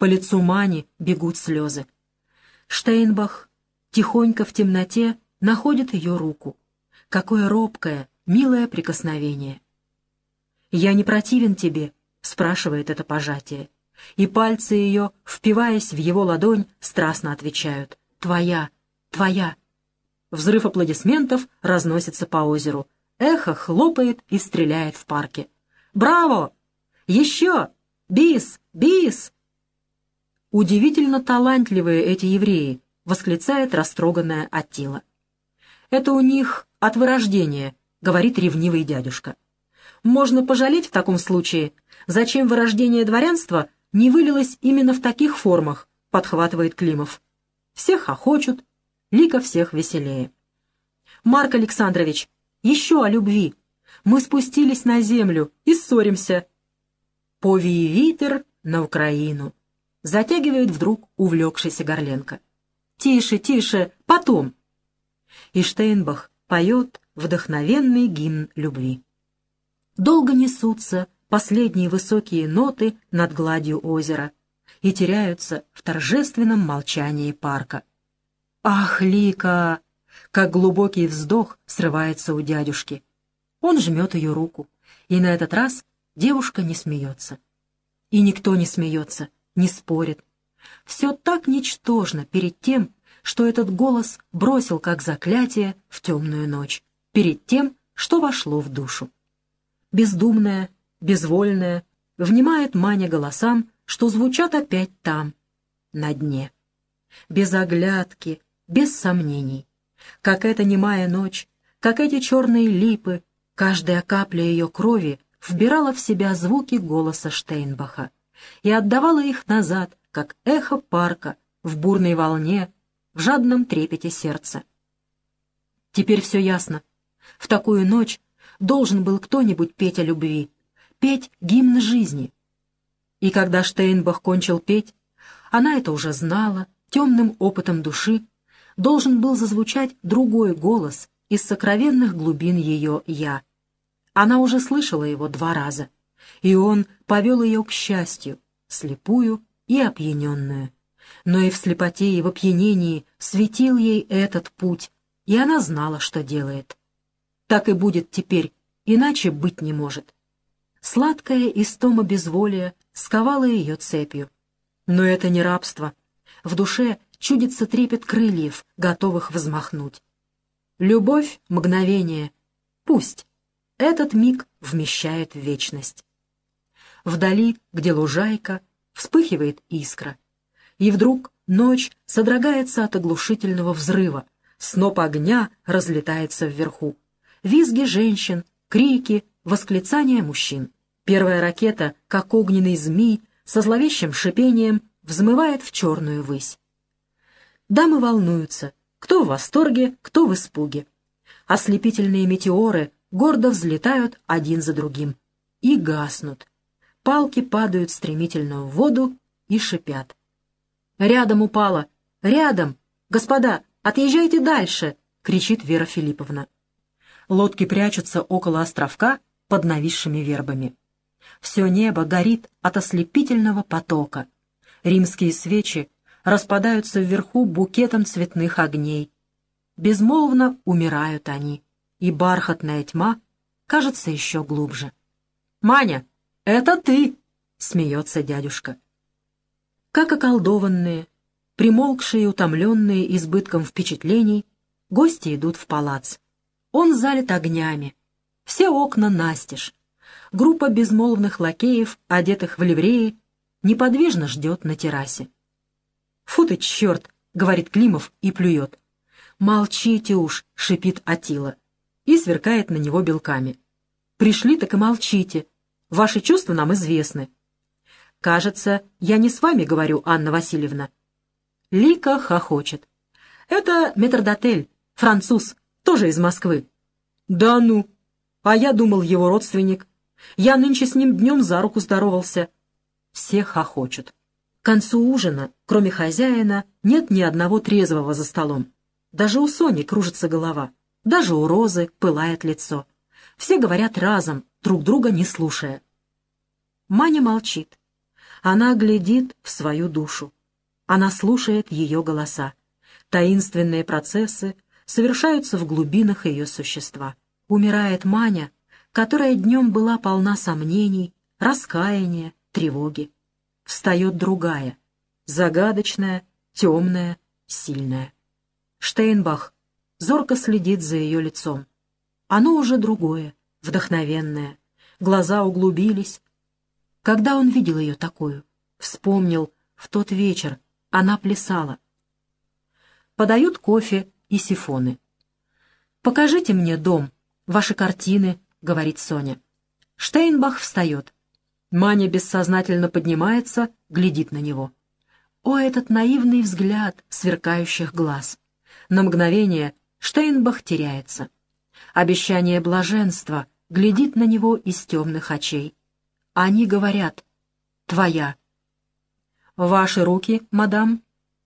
По лицу Мани бегут слезы. Штейнбах тихонько в темноте находит ее руку. Какое робкое, милое прикосновение. «Я не противен тебе?» — спрашивает это пожатие. И пальцы ее, впиваясь в его ладонь, страстно отвечают: «Твоя, твоя». Взрыв аплодисментов разносится по озеру. Эхо хлопает и стреляет в парке. «Браво! Еще! Бис! Бис!» «Удивительно талантливые эти евреи!» — восклицает растроганная Аттила. «Это у них от вырождения», — говорит ревнивый дядюшка. «Можно пожалеть в таком случае, зачем вырождение дворянства не вылилось именно в таких формах», — подхватывает Климов. Все хохочут, лика всех веселее. «Марк Александрович, еще о любви. Мы спустились на землю и ссоримся». «Повий витер на Украину», — затягивает вдруг увлекшийся Горленко. «Тише, тише, потом». И Штейнбах поет вдохновенный гимн любви. Долго несутся последние высокие ноты над гладью озера и теряются в торжественном молчании парка. «Ах, Лика!» Как глубокий вздох срывается у дядюшки. Он жмет ее руку, и на этот раз девушка не смеется. И никто не смеется, не спорит. Все так ничтожно перед тем, что этот голос бросил как заклятие в темную ночь, перед тем, что вошло в душу. Бездумная, безвольная, внимает Маня голосам, что звучат опять там, на дне. Без оглядки, без сомнений. Как эта немая ночь, как эти черные липы, каждая капля ее крови вбирала в себя звуки голоса Штейнбаха и отдавала их назад, как эхо парка, в бурной волне, в жадном трепете сердца. Теперь все ясно. В такую ночь должен был кто-нибудь петь о любви, петь гимн жизни. И когда Штейнбах кончил петь, она это уже знала, темным опытом души, должен был зазвучать другой голос из сокровенных глубин ее «я». Она уже слышала его 2 раза, и он повел ее к счастью, слепую и опьяненную. Но и в слепоте, и в опьянении светил ей этот путь, и она знала, что делает. Так и будет теперь, иначе быть не может. Сладкая истома безволия сковала ее цепью. Но это не рабство. В душе чудится трепет крыльев, готовых взмахнуть. Любовь — мгновение. Пусть. Этот миг вмещает в вечность. Вдали, где лужайка, вспыхивает искра. И вдруг ночь содрогается от оглушительного взрыва. Сноп огня разлетается вверху. Визги женщин, крики, восклицания мужчин. Первая ракета, как огненный змей, со зловещим шипением взмывает в черную высь. Дамы волнуются, кто в восторге, кто в испуге. Ослепительные метеоры гордо взлетают один за другим и гаснут. Палки падают стремительно в воду и шипят. «Рядом упала! Рядом! Господа, отъезжайте дальше!» — кричит Вера Филипповна. Лодки прячутся около островка под нависшими вербами. Все небо горит от ослепительного потока. Римские свечи распадаются вверху букетом цветных огней. Безмолвно умирают они, и бархатная тьма кажется еще глубже. «Маня, это ты!» — смеется дядюшка. Как околдованные, примолкшие и утомленные избытком впечатлений, гости идут в палац. Он залит огнями. Все окна настежь. Группа безмолвных лакеев, одетых в ливреи, неподвижно ждет на террасе. «Фу ты, черт!» — говорит Климов и плюет. «Молчите уж!» — шипит Аттила и сверкает на него белками. «Пришли, так и молчите. Ваши чувства нам известны». «Кажется, я не с вами говорю, Анна Васильевна». Лика хохочет. «Это метрдотель, француз, тоже из Москвы». «Да ну! А я думал, его родственник. Я нынче с ним днем за руку здоровался». Все хохочут. К концу ужина, кроме хозяина, нет ни одного трезвого за столом. Даже у Сони кружится голова, даже у Розы пылает лицо. Все говорят разом, друг друга не слушая. Маня молчит. Она глядит в свою душу. Она слушает ее голоса. Таинственные процессы совершаются в глубинах ее существа. Умирает Маня, которая днем была полна сомнений, раскаяния, тревоги. Встает другая, загадочная, темная, сильная. Штейнбах зорко следит за ее лицом. Оно уже другое, вдохновенное. Глаза углубились. Когда он видел ее такую? Вспомнил, в тот вечер она плясала. Подают кофе и сифоны. «Покажите мне дом, ваши картины», — говорит Соня. Штейнбах встает. Маня бессознательно поднимается, глядит на него. О, этот наивный взгляд сверкающих глаз! На мгновение Штейнбах теряется. Обещание блаженства глядит на него из темных очей. Они говорят: «Твоя». «Ваши руки, мадам».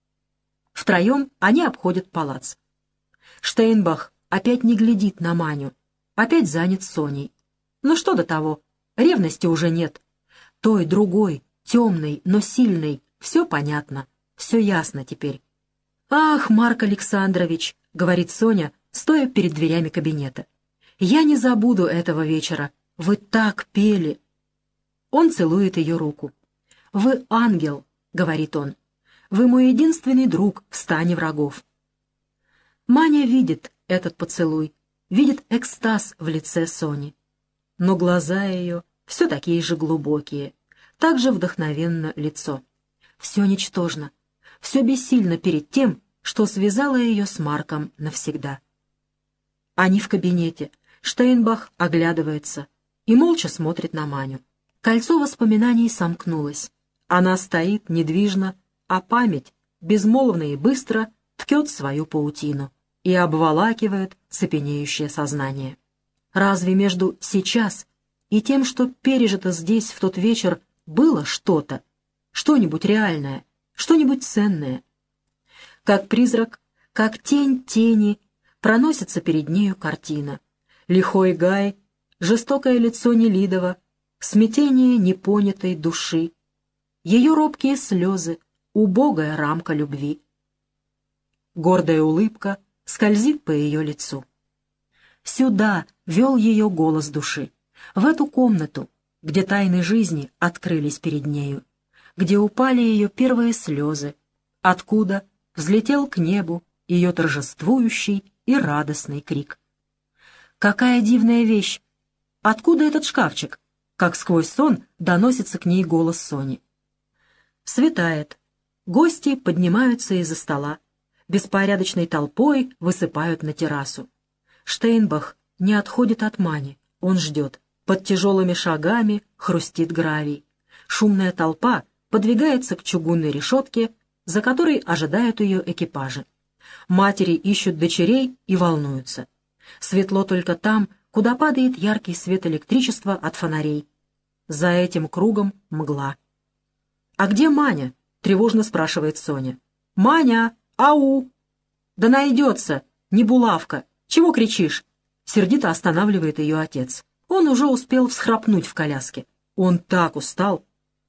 Втроем они обходят палац. Штейнбах опять не глядит на Маню, опять занят Соней. Но что до того, ревности уже нет. Той, другой, темной, но сильной, все понятно, все ясно теперь. «Ах, Марк Александрович», — говорит Соня, стоя перед дверями кабинета, — «я не забуду этого вечера. Вы так пели». Он целует ее руку. «Вы ангел», — говорит он. «Вы мой единственный друг в стане врагов». Маня видит этот поцелуй, видит экстаз в лице Сони. Но глаза ее все такие же глубокие, так же вдохновенно лицо. Все ничтожно, все бессильно перед тем, что связало ее с Марком навсегда. Они в кабинете. Штейнбах оглядывается и молча смотрит на Маню. Кольцо воспоминаний сомкнулось. Она стоит недвижно, а память, безмолвно и быстро, ткет свою паутину и обволакивает цепенеющее сознание. Разве между сейчас и тем, что пережито здесь в тот вечер, было что-то, что-нибудь реальное, что-нибудь ценное? Как призрак, как тень тени, проносится перед нею картина. Лихой Гай, жестокое лицо Нелидова, смятение непонятой души, ее робкие слезы, убогая рамка любви. Гордая улыбка скользит по ее лицу. Сюда вел ее голос души, в эту комнату, где тайны жизни открылись перед нею, где упали ее первые слезы, откуда взлетел к небу ее торжествующий и радостный крик. Какая дивная вещь! Откуда этот шкафчик? Как сквозь сон доносится к ней голос Сони. Светает. Гости поднимаются из-за стола. Беспорядочной толпой высыпают на террасу. Штейнбах не отходит от Мани. Он ждет. Под тяжелыми шагами хрустит гравий. Шумная толпа подвигается к чугунной решетке, за которой ожидают ее экипажи. Матери ищут дочерей и волнуются. Светло только там, куда падает яркий свет электричества от фонарей. За этим кругом мгла. «А где Маня?» — тревожно спрашивает Соня. «Маня! Ау!» «Да найдется! Не булавка! Чего кричишь?» Сердито останавливает ее отец. Он уже успел всхрапнуть в коляске. Он так устал.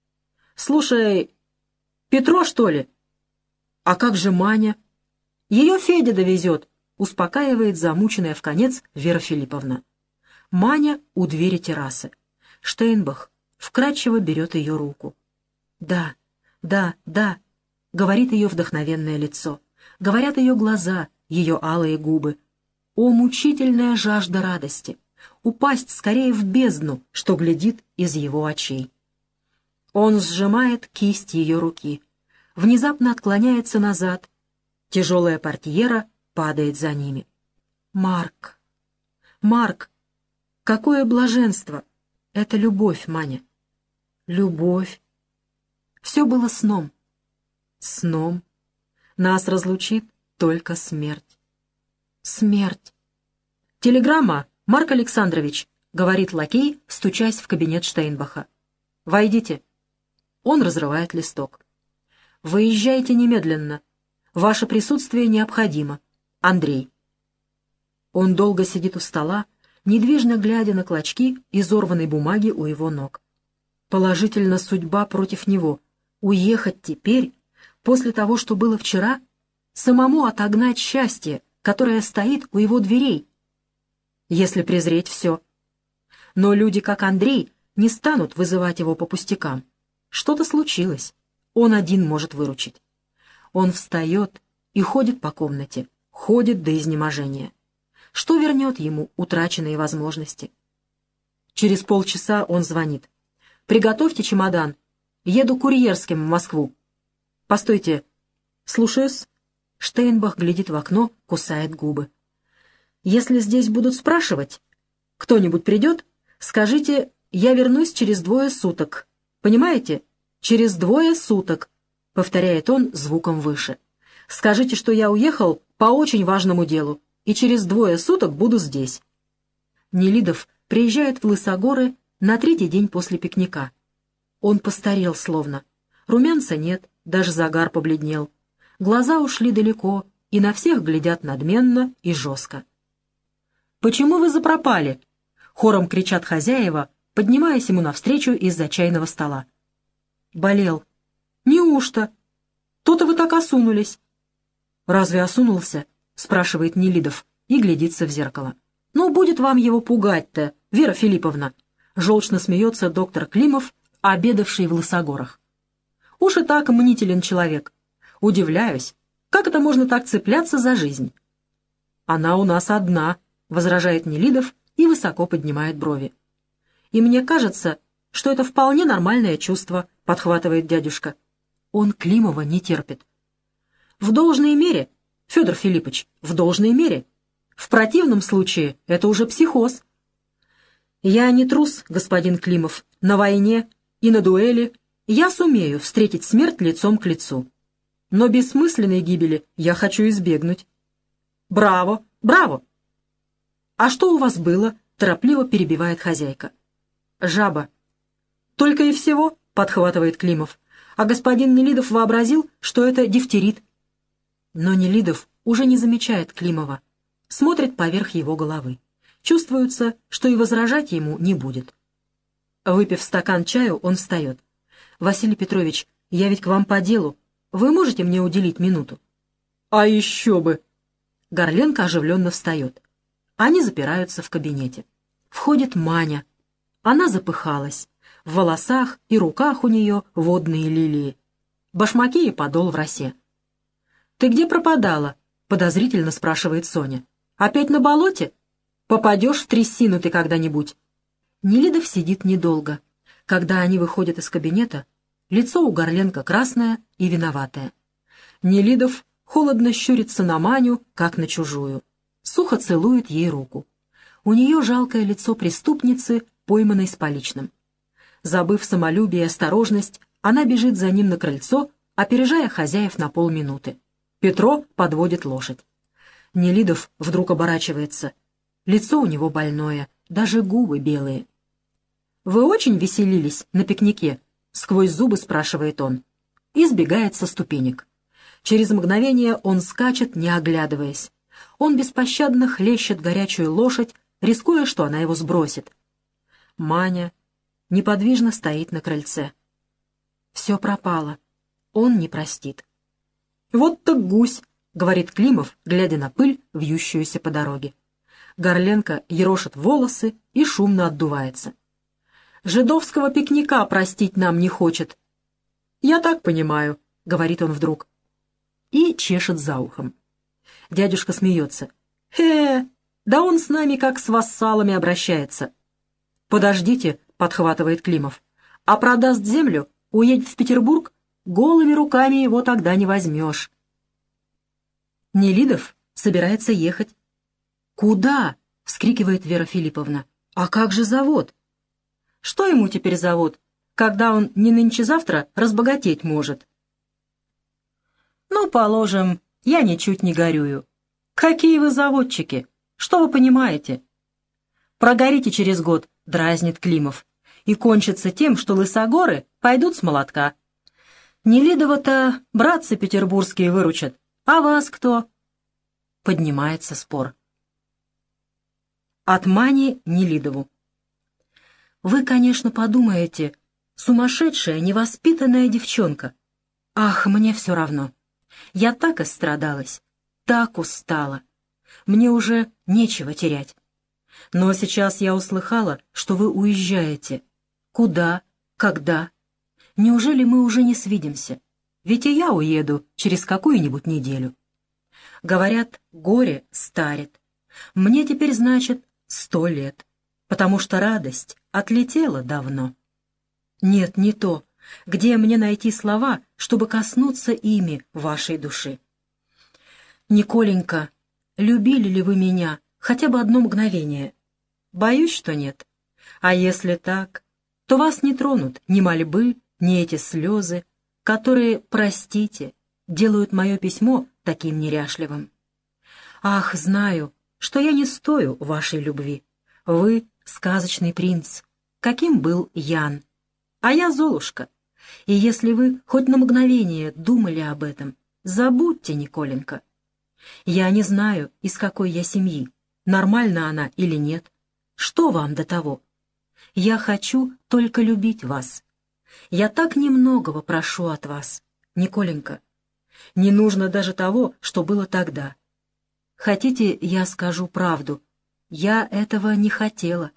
«Слушай, Петро, что ли?» «А как же Маня?» «Ее Федя довезет», — успокаивает замученная вконец Вера Филипповна. Маня у двери террасы. Штейнбах вкрадчиво берет ее руку. «Да, да, да», — говорит ее вдохновенное лицо. Говорят ее глаза, ее алые губы. О, мучительная жажда радости! Упасть скорее в бездну, что глядит из его очей. Он сжимает кисть ее руки. Внезапно отклоняется назад. Тяжелая портьера падает за ними. «Марк! Марк! Какое блаженство! Это любовь, Маня! Любовь!» Все было сном. Сном. Нас разлучит только смерть. Смерть. «Телеграмма, Марк Александрович», — говорит лакей, стучась в кабинет Штейнбаха. «Войдите». Он разрывает листок. «Выезжайте немедленно. Ваше присутствие необходимо. Андрей». Он долго сидит у стола, недвижно глядя на клочки изорванной бумаги у его ног. Положительно судьба против него. Уехать теперь, после того, что было вчера, самому отогнать счастье, которое стоит у его дверей, если презреть все. Но люди, как Андрей, не станут вызывать его по пустякам. Что-то случилось. Он один может выручить. Он встает и ходит по комнате, ходит до изнеможения. Что вернет ему утраченные возможности? Через полчаса он звонит. «Приготовьте чемодан. Еду курьерским в Москву». «Постойте». «Слушаюсь». Штейнбах глядит в окно, кусает губы. «Если здесь будут спрашивать, кто-нибудь придет, скажите, я вернусь через 2 суток. Понимаете? Через 2 суток», — повторяет он звуком выше. «Скажите, что я уехал по очень важному делу, и через 2 суток буду здесь». Нелидов приезжает в Лысогоры на 3-й день после пикника. Он постарел словно. Румянца нет, даже загар побледнел. Глаза ушли далеко и на всех глядят надменно и жестко. «Почему вы запропали?» — хором кричат хозяева, поднимаясь ему навстречу из-за чайного стола. «Болел». «Неужто? То-то вы так осунулись». «Разве осунулся?» — спрашивает Нелидов и глядится в зеркало. «Ну, будет вам его пугать-то, Вера Филипповна!» Желчно смеется доктор Климов, обедавший в Лысогорах. «Уж и так мнителен человек. Удивляюсь, как это можно так цепляться за жизнь?» «Она у нас одна», — возражает Нелидов и высоко поднимает брови. «И мне кажется, что это вполне нормальное чувство», — подхватывает дядюшка. Он Климова не терпит. «В должной мере, Федор Филиппович, в должной мере. В противном случае это уже психоз». «Я не трус, господин Климов. На войне и на дуэли я сумею встретить смерть лицом к лицу. Но бессмысленной гибели я хочу избегнуть». «Браво! Браво!» «А что у вас было?» — торопливо перебивает хозяйка. «Жаба». «Только и всего?» — подхватывает Климов. «А господин Нелидов вообразил, что это дифтерит». Но Нелидов уже не замечает Климова, смотрит поверх его головы. Чувствуется, что и возражать ему не будет. Выпив стакан чаю, он встает. «Василий Петрович, я ведь к вам по делу. Вы можете мне уделить минуту?» «А еще бы!» Горленко оживленно встает. Они запираются в кабинете. Входит Маня. Она запыхалась. В волосах и руках у нее водные лилии. Башмаки и подол в росе. «Ты где пропадала?» — подозрительно спрашивает Соня. «Опять на болоте? Попадешь в трясину ты когда-нибудь». Нелидов сидит недолго. Когда они выходят из кабинета, лицо у Горленко красное и виноватое. Нелидов холодно щурится на Маню, как на чужую. Сухо целует ей руку. У нее жалкое лицо преступницы, пойманной с поличным. Забыв самолюбие и осторожность, она бежит за ним на крыльцо, опережая хозяев на полминуты. Петро подводит лошадь. Нелидов вдруг оборачивается. Лицо у него больное, даже губы белые. «Вы очень веселились на пикнике?» — сквозь зубы спрашивает он. И сбегает со ступенек. Через мгновение он скачет, не оглядываясь. Он беспощадно хлещет горячую лошадь, рискуя, что она его сбросит. Маня неподвижно стоит на крыльце. Все пропало. Он не простит. «Вот так гусь», — говорит Климов, глядя на пыль, вьющуюся по дороге. Горленко ерошит волосы и шумно отдувается. «Жидовского пикника простить нам не хочет». «Я так понимаю», — говорит он вдруг. И чешет за ухом. Дядюшка смеется. Да он с нами как с вассалами обращается». «Подождите», — подхватывает Климов. «А продаст землю, уедет в Петербург, голыми руками его тогда не возьмешь». Нелидов собирается ехать. «Куда?» — вскрикивает Вера Филипповна. «А как же завод?» «Что ему теперь завод, когда он не нынче-завтра разбогатеть может?» «Ну, положим, я ничуть не горюю. Какие вы заводчики? Что вы понимаете?» «Прогорите через год», — дразнит Климов, «и кончится тем, что Лысогоры пойдут с молотка. Нелидова-то братцы петербургские выручат, а вас кто?» Поднимается спор. От Мани Нелидову. «Вы, конечно, подумаете, Сумасшедшая, невоспитанная девчонка. Ах, мне все равно. Я так истрадалась, так устала. Мне уже нечего терять. Но сейчас я услыхала, что вы уезжаете. Куда? Когда? Неужели мы уже не свидимся? Ведь и я уеду через какую-нибудь неделю. Говорят, горе старит. Мне теперь, значит, 100 лет, потому что радость отлетела давно. Нет, не то. Где мне найти слова, чтобы коснуться ими вашей души? Николенька, любили ли вы меня хотя бы одно мгновение? Боюсь, что нет. А если так, то вас не тронут ни мольбы, ни эти слезы, которые, простите, делают мое письмо таким неряшливым. Ах, знаю, что я не стою вашей любви. Вы — сказочный принц, каким был Ян, а я Золушка. И если вы хоть на мгновение думали об этом, забудьте, Николенька. Я не знаю, из какой я семьи, нормальна она или нет. Что вам до того? Я хочу только любить вас. Я так немногого прошу от вас, Николенька. Не нужно даже того, что было тогда. Хотите, я скажу правду? Я этого не хотела.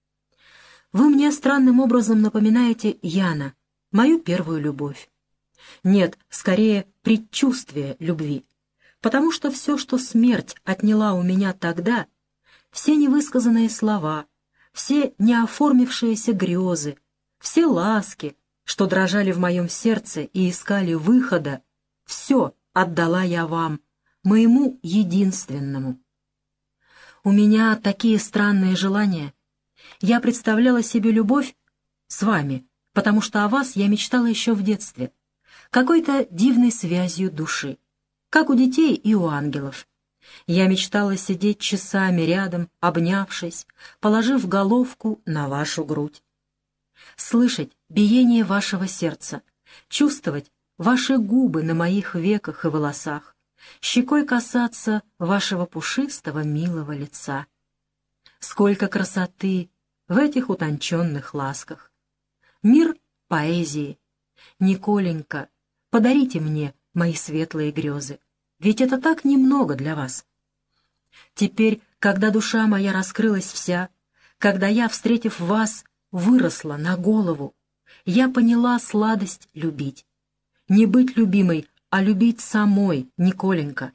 Вы мне странным образом напоминаете Яна, мою первую любовь. Нет, скорее, предчувствие любви. Потому что все, что смерть отняла у меня тогда, все невысказанные слова, все неоформившиеся грезы, все ласки, что дрожали в моем сердце и искали выхода, все отдала я вам, моему единственному. У меня такие странные желания. Я представляла себе любовь с вами, потому что о вас я мечтала еще в детстве, какой-то дивной связью души, как у детей и у ангелов. Я мечтала сидеть часами рядом, обнявшись, положив головку на вашу грудь. Слышать биение вашего сердца, чувствовать ваши губы на моих веках и волосах, щекой касаться вашего пушистого милого лица. Сколько красоты в этих утонченных ласках! Мир поэзии. Николенька, подарите мне мои светлые грезы, ведь это так немного для вас. Теперь, когда душа моя раскрылась вся, когда я, встретив вас, выросла на голову, я поняла сладость любить. Не быть любимой, а любить самой, Николенька.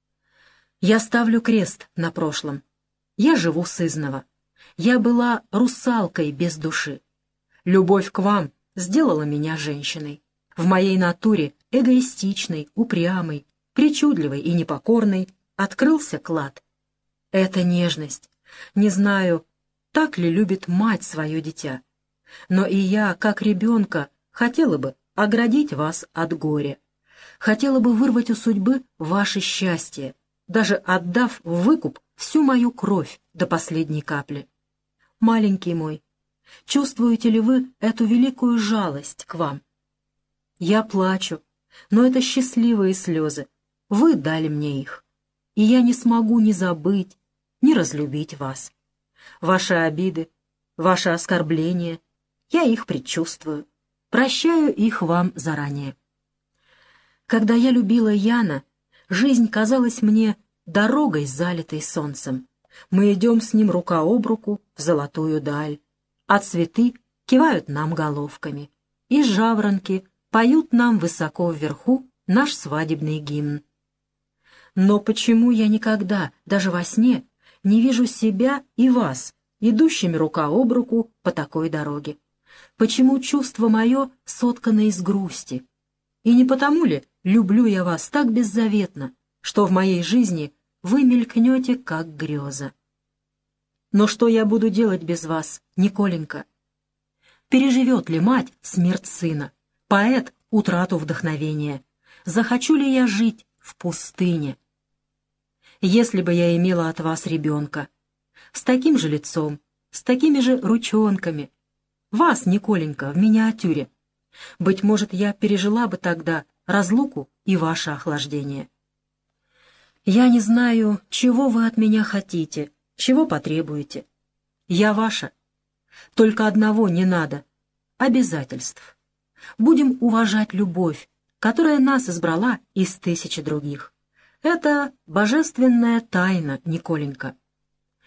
Я ставлю крест на прошлом. Я живу сызнова. Я была русалкой без души. Любовь к вам сделала меня женщиной. В моей натуре, эгоистичной, упрямой, причудливой и непокорной, открылся клад. Это нежность. Не знаю, так ли любит мать свое дитя. Но и я, как ребенка, хотела бы оградить вас от горя. Хотела бы вырвать у судьбы ваше счастье, даже отдав в выкуп всю мою кровь до последней капли. Маленький мой, чувствуете ли вы эту великую жалость к вам? Я плачу, но это счастливые слезы. Вы дали мне их, и я не смогу ни забыть, ни разлюбить вас. Ваши обиды, ваши оскорбления, я их предчувствую. Прощаю их вам заранее. Когда я любила Яна, жизнь казалась мне дорогой, залитой солнцем. Мы идем с ним рука об руку в золотую даль, а цветы кивают нам головками, и жаворонки поют нам высоко вверху наш свадебный гимн. Но почему я никогда, даже во сне, не вижу себя и вас, идущими рука об руку по такой дороге? Почему чувство мое соткано из грусти? И не потому ли люблю я вас так беззаветно, что в моей жизни вы мелькнете, как греза? Но что я буду делать без вас, Николенька? Переживет ли мать смерть сына, поэт — утрату вдохновения? Захочу ли я жить в пустыне? Если бы я имела от вас ребенка, с таким же лицом, с такими же ручонками, вас, Николенька, в миниатюре, быть может, я пережила бы тогда разлуку и ваше охлаждение. Я не знаю, чего вы от меня хотите, чего потребуете. Я ваша. Только одного не надо. обязательств. Будем уважать любовь, которая нас избрала из тысячи других. Это божественная тайна, Николенька.